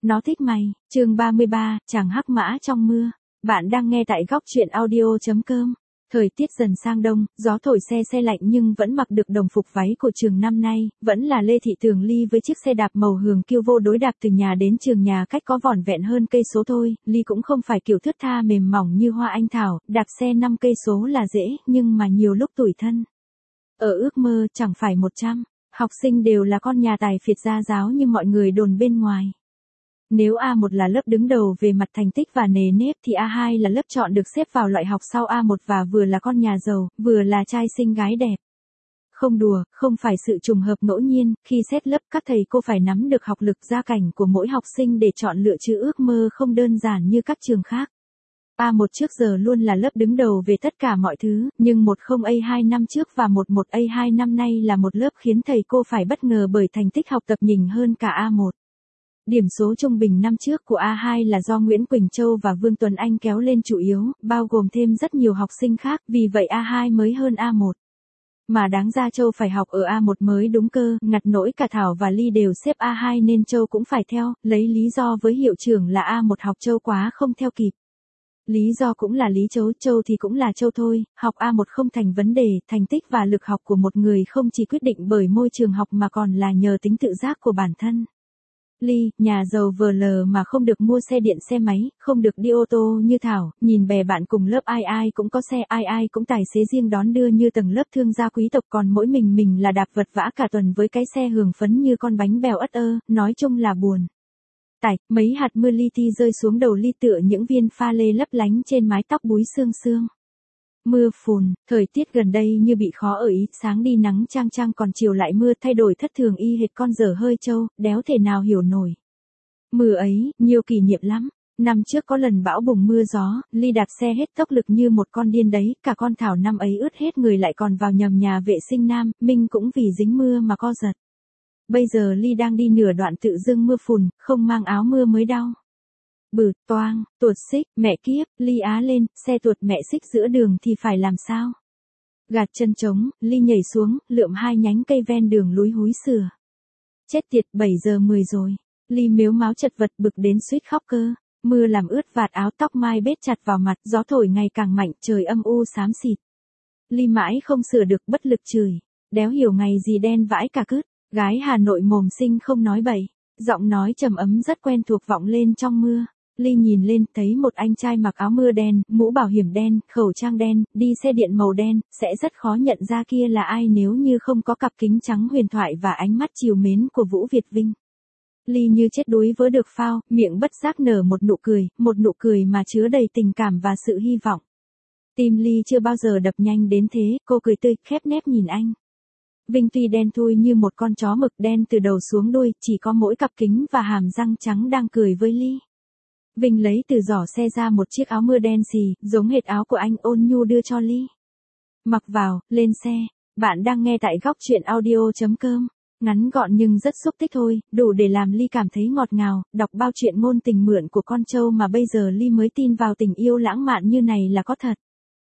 Nó thích mày, chương 33, chàng hắc mã trong mưa. Bạn đang nghe tại góc truyện audio.com. Thời tiết dần sang đông, gió thổi se lạnh nhưng vẫn mặc được đồng phục váy của trường năm nay, vẫn là Lê Thị Tường Ly với chiếc xe đạp màu hường kiêu vô đối đạp từ nhà đến trường, nhà cách có vỏn vẹn hơn cây số thôi. Ly cũng không phải kiểu thướt tha mềm mỏng như hoa anh thảo, đạp xe 5 cây số là dễ, nhưng mà nhiều lúc tủi thân. Ở ước mơ chẳng phải 100 học sinh đều là con nhà tài phiệt gia giáo như mọi người đồn bên ngoài. Nếu A1 là lớp đứng đầu về mặt thành tích và nề nếp thì A2 là lớp chọn được xếp vào loại học sau A1 và vừa là con nhà giàu, vừa là trai xinh gái đẹp. Không đùa, không phải sự trùng hợp ngẫu nhiên, khi xét lớp các thầy cô phải nắm được học lực gia cảnh của mỗi học sinh để chọn lựa chứ ước mơ không đơn giản như các trường khác. A1 trước giờ luôn là lớp đứng đầu về tất cả mọi thứ, nhưng 10A2 năm trước và 11A2 năm nay là một lớp khiến thầy cô phải bất ngờ bởi thành tích học tập nhỉnh hơn cả A1. Điểm số trung bình năm trước của A2 là do Nguyễn Quỳnh Châu và Vương Tuấn Anh kéo lên chủ yếu, bao gồm thêm rất nhiều học sinh khác, vì vậy A2 mới hơn A1. Mà đáng ra Châu phải học ở A1 mới đúng cơ, ngặt nỗi cả Thảo và Ly đều xếp A2 nên Châu cũng phải theo, lấy lý do với hiệu trưởng là A1 học Châu quá không theo kịp. Lý do cũng là lý Châu thì cũng là Châu thôi, học A1 không thành vấn đề, thành tích và lực học của một người không chỉ quyết định bởi môi trường học mà còn là nhờ tính tự giác của bản thân. Ly, nhà giàu vờ lờ mà không được mua xe điện xe máy, không được đi ô tô như Thảo, nhìn bè bạn cùng lớp ai cũng có xe, ai cũng tài xế riêng đón đưa như tầng lớp thương gia quý tộc, còn mỗi mình là đạp vật vã cả tuần với cái xe hưởng phấn như con bánh bèo ất ơ, nói chung là buồn. Mấy hạt mưa li ti rơi xuống đầu Ly tựa những viên pha lê lấp lánh trên mái tóc búi sương. Mưa phùn, thời tiết gần đây như bị khó ở ý, sáng đi nắng chang còn chiều lại mưa, thay đổi thất thường y hệt con dở hơi trâu, đéo thể nào hiểu nổi. Mưa ấy, nhiều kỷ niệm lắm. Năm trước có lần bão bùng mưa gió, Ly đạp xe hết tốc lực như một con điên đấy, cả con Thảo năm ấy ướt hết người lại còn vào nhầm nhà vệ sinh nam, Minh cũng vì dính mưa mà co giật. Bây giờ Ly đang đi nửa đoạn tự dưng mưa phùn, không mang áo mưa mới đau. Bừ, toang, tuột xích, mẹ kiếp, Ly á lên, xe tuột mẹ xích giữa đường thì phải làm sao? Gạt chân trống, Ly nhảy xuống, lượm 2 nhánh cây ven đường lúi húi sửa. Chết tiệt, 7 giờ 10 rồi. Ly mếu máo chật vật bực đến suýt khóc cơ. Mưa làm ướt vạt áo tóc mai bết chặt vào mặt, gió thổi ngày càng mạnh, trời âm u xám xịt. Ly mãi không sửa được, bất lực chửi. Đéo hiểu ngày gì đen vãi cả cứt. Gái Hà Nội mồm xinh không nói bậy. Giọng nói trầm ấm rất quen thuộc vọng lên trong mưa. Ly nhìn lên, thấy một anh trai mặc áo mưa đen, mũ bảo hiểm đen, khẩu trang đen, đi xe điện màu đen, sẽ rất khó nhận ra kia là ai nếu như không có cặp kính trắng huyền thoại và ánh mắt trìu mến của Vũ Việt Vinh. Ly như chết đuối vớ được phao, miệng bất giác nở một nụ cười mà chứa đầy tình cảm và sự hy vọng. Tim Ly chưa bao giờ đập nhanh đến thế, cô cười tươi, khép nép nhìn anh. Vinh tuy đen thui như một con chó mực, đen từ đầu xuống đuôi, chỉ có mỗi cặp kính và hàm răng trắng đang cười với Ly. Vinh lấy từ giỏ xe ra một chiếc áo mưa đen xì, giống hệt áo của anh, ôn nhu đưa cho Ly. Mặc vào, lên xe. Bạn đang nghe tại góc truyện audio.com. Ngắn gọn nhưng rất xúc tích thôi, đủ để làm Ly cảm thấy ngọt ngào, đọc bao chuyện ngôn tình mượn của con trâu mà bây giờ Ly mới tin vào tình yêu lãng mạn như này là có thật.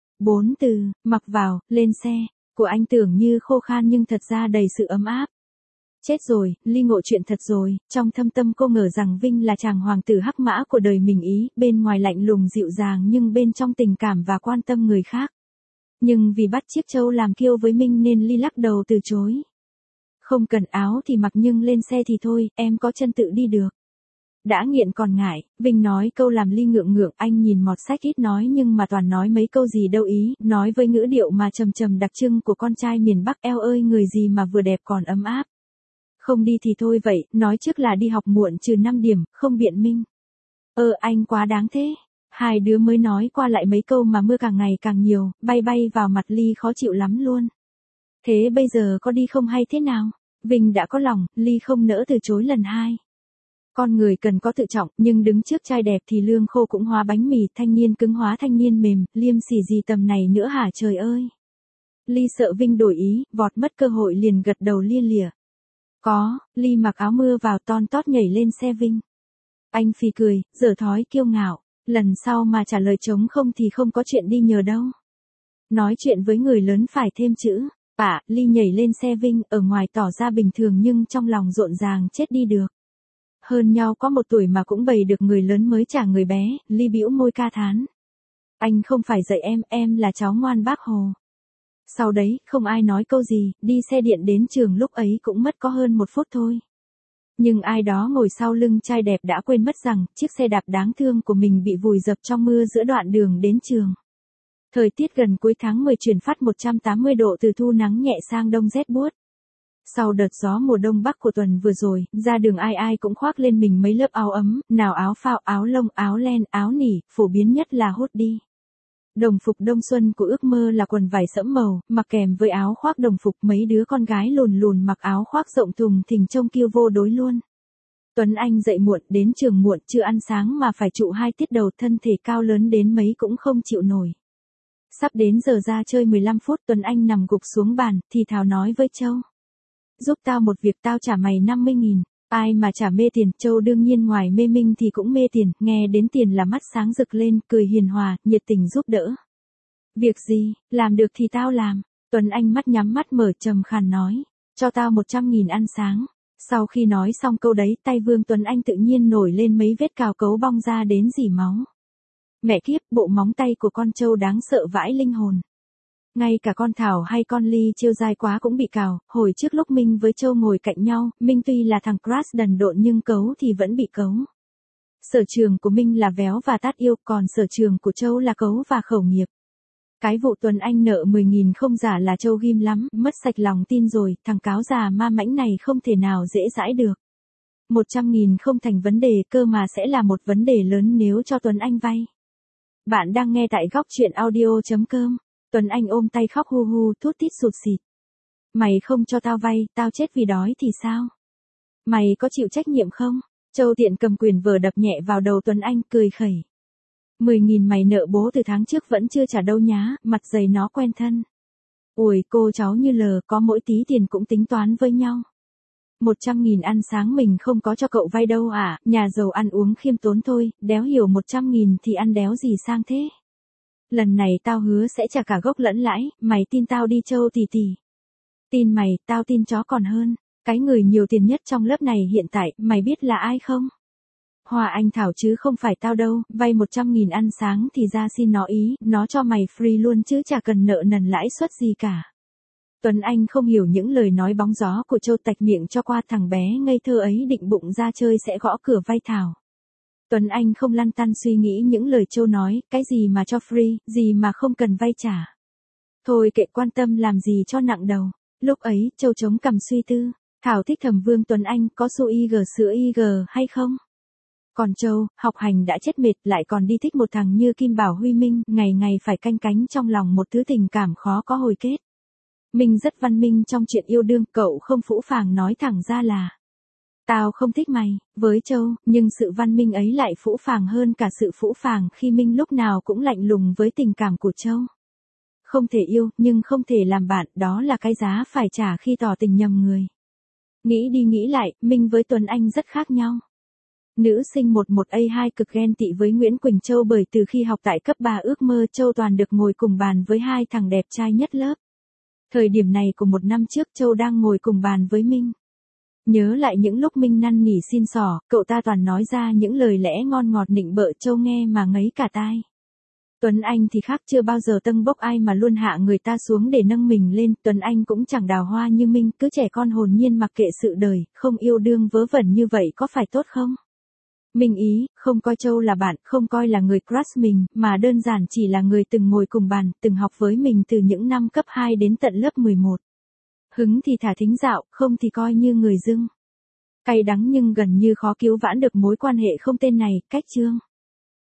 4 từ, mặc vào, lên xe, của anh tưởng như khô khan nhưng thật ra đầy sự ấm áp. Chết rồi, Ly ngộ chuyện thật rồi, trong thâm tâm cô ngờ rằng Vinh là chàng hoàng tử hắc mã của đời mình ý, bên ngoài lạnh lùng dịu dàng nhưng bên trong tình cảm và quan tâm người khác. Nhưng vì bắt chiếc Châu làm kiêu với Minh nên Ly lắc đầu từ chối. Không cần áo thì mặc nhưng lên xe thì thôi, em có chân tự đi được. Đã nghiện còn ngại, Vinh nói câu làm Ly ngượng, anh nhìn mọt sách ít nói nhưng mà toàn nói mấy câu gì đâu ý, nói với ngữ điệu mà trầm đặc trưng của con trai miền Bắc, eo ơi người gì mà vừa đẹp còn ấm áp. Không đi thì thôi vậy, nói trước là đi học muộn trừ 5 điểm, không biện minh. Anh quá đáng thế. Hai đứa mới nói qua lại mấy câu mà mưa càng ngày càng nhiều, bay vào mặt Ly khó chịu lắm luôn. Thế bây giờ có đi không hay thế nào? Vinh đã có lòng, Ly không nỡ từ chối lần 2. Con người cần có tự trọng, nhưng đứng trước trai đẹp thì lương khô cũng hóa bánh mì, thanh niên cứng hóa thanh niên mềm, liêm sỉ gì tầm này nữa hả trời ơi. Ly sợ Vinh đổi ý, vọt mất cơ hội liền gật đầu lia lịa. Có, Ly mặc áo mưa vào ton tót nhảy lên xe Vinh. Anh phì cười, dở thói kiêu ngạo, lần sau mà trả lời trống không thì không có chuyện đi nhờ đâu. Nói chuyện với người lớn phải thêm chữ. Ly nhảy lên xe Vinh, ở ngoài tỏ ra bình thường nhưng trong lòng rộn ràng chết đi được. Hơn nhau có 1 tuổi mà cũng bày được người lớn mới trả người bé, Ly bĩu môi ca thán. Anh không phải dạy em là cháu ngoan bác Hồ. Sau đấy, không ai nói câu gì, đi xe điện đến trường lúc ấy cũng mất có hơn 1 phút thôi. Nhưng ai đó ngồi sau lưng trai đẹp đã quên mất rằng, chiếc xe đạp đáng thương của mình bị vùi dập trong mưa giữa đoạn đường đến trường. Thời tiết gần cuối tháng 10 chuyển phát 180 độ từ thu nắng nhẹ sang đông rét buốt. Sau đợt gió mùa đông bắc của tuần vừa rồi, ra đường ai ai cũng khoác lên mình mấy lớp áo ấm, nào áo phao, áo lông, áo len, áo nỉ, phổ biến nhất là hoodie. Đồng phục đông xuân của ước mơ là quần vải sẫm màu, mặc kèm với áo khoác đồng phục, mấy đứa con gái lùn lùn mặc áo khoác rộng thùng thình trông kiêu vô đối luôn. Tuấn Anh dậy muộn, đến trường muộn, chưa ăn sáng mà phải trụ 2 tiết đầu, thân thể cao lớn đến mấy cũng không chịu nổi. Sắp đến giờ ra chơi 15 phút, Tuấn Anh nằm gục xuống bàn, thì thào nói với Châu. Giúp tao một việc, tao trả mày 50.000. Ai mà chả mê tiền, Châu đương nhiên ngoài mê Minh thì cũng mê tiền, nghe đến tiền là mắt sáng rực lên, cười hiền hòa, nhiệt tình giúp đỡ. Việc gì, làm được thì tao làm. Tuấn Anh mắt nhắm mắt mở trầm khàn nói, cho tao 100.000 ăn sáng. Sau khi nói xong câu đấy, tay Vương Tuấn Anh tự nhiên nổi lên mấy vết cào cấu bong ra đến rỉ máu. Mẹ kiếp, bộ móng tay của con Châu đáng sợ vãi linh hồn. Ngay cả con Thảo hay con Ly chiêu dai quá cũng bị cào, hồi trước lúc Minh với Châu ngồi cạnh nhau, Minh tuy là thằng crush đần độn nhưng cấu thì vẫn bị cấu. Sở trường của Minh là véo và tát yêu, còn sở trường của Châu là cấu và khẩu nghiệp. Cái vụ Tuấn Anh nợ 10.000 không giả là Châu ghim lắm, mất sạch lòng tin rồi, thằng cáo già ma mãnh này không thể nào dễ dãi được. 100.000 không thành vấn đề, cơ mà sẽ là một vấn đề lớn nếu cho Tuấn Anh vay. Bạn đang nghe tại góc truyện audio.com. Tuấn Anh ôm tay khóc hu hu, thút thít sụt sịt. Mày không cho tao vay, tao chết vì đói thì sao? Mày có chịu trách nhiệm không? Châu tiện cầm quyền vở đập nhẹ vào đầu Tuấn Anh, cười khẩy. 10.000 mày nợ bố từ tháng trước vẫn chưa trả đâu nhá, mặt dày nó quen thân. Ui, cô cháu như lờ, có mỗi tí tiền cũng tính toán với nhau. 100.000 ăn sáng mình không có cho cậu vay đâu à, nhà giàu ăn uống khiêm tốn thôi, đéo hiểu 100.000 thì ăn đéo gì sang thế. Lần này tao hứa sẽ trả cả gốc lẫn lãi, mày tin tao đi Châu tỷ tỷ. Tin mày, tao tin chó còn hơn. Cái người nhiều tiền nhất trong lớp này hiện tại, mày biết là ai không? Hòa Anh Thảo chứ không phải tao đâu, vay 100.000 ăn sáng thì ra xin nó ý, nó cho mày free luôn chứ chả cần nợ nần lãi suất gì cả. Tuấn Anh không hiểu những lời nói bóng gió của Châu, tạch miệng cho qua, thằng bé ngây thơ ấy định bụng ra chơi sẽ gõ cửa vay Thảo. Tuấn Anh không lăn tăn suy nghĩ những lời Châu nói, cái gì mà cho free, gì mà không cần vay trả. Thôi kệ, quan tâm làm gì cho nặng đầu. Lúc ấy, Châu chống cằm suy tư, Thảo thích thầm Vương Tuấn Anh, có xu IG sữa IG hay không? Còn Châu, học hành đã chết mệt lại còn đi thích một thằng như Kim Bảo Huy Minh, ngày ngày phải canh cánh trong lòng một thứ tình cảm khó có hồi kết. Minh rất văn minh trong chuyện yêu đương, cậu không phũ phàng nói thẳng ra là tao không thích mày, với Châu, nhưng sự văn minh ấy lại phũ phàng hơn cả sự phũ phàng khi Minh lúc nào cũng lạnh lùng với tình cảm của Châu. Không thể yêu, nhưng không thể làm bạn, đó là cái giá phải trả khi tỏ tình nhầm người. Nghĩ đi nghĩ lại, Minh với Tuấn Anh rất khác nhau. Nữ sinh 11A2 cực ghen tị với Nguyễn Quỳnh Châu bởi từ khi học tại cấp 3 ước mơ Châu toàn được ngồi cùng bàn với 2 thằng đẹp trai nhất lớp. Thời điểm này của 1 năm trước Châu đang ngồi cùng bàn với Minh. Nhớ lại những lúc Minh năn nỉ xin xỏ, cậu ta toàn nói ra những lời lẽ ngon ngọt nịnh bợ Châu nghe mà ngấy cả tai. Tuấn Anh thì khác, chưa bao giờ tâng bốc ai mà luôn hạ người ta xuống để nâng mình lên. Tuấn Anh cũng chẳng đào hoa như Minh, cứ trẻ con hồn nhiên mặc kệ sự đời, không yêu đương vớ vẩn như vậy có phải tốt không? Minh ý, không coi Châu là bạn, không coi là người crush mình, mà đơn giản chỉ là người từng ngồi cùng bàn, từng học với mình từ những năm cấp 2 đến tận lớp 11. Hứng thì thả thính dạo, không thì coi như người dưng. Cay đắng nhưng gần như khó cứu vãn được mối quan hệ không tên này, cách chương.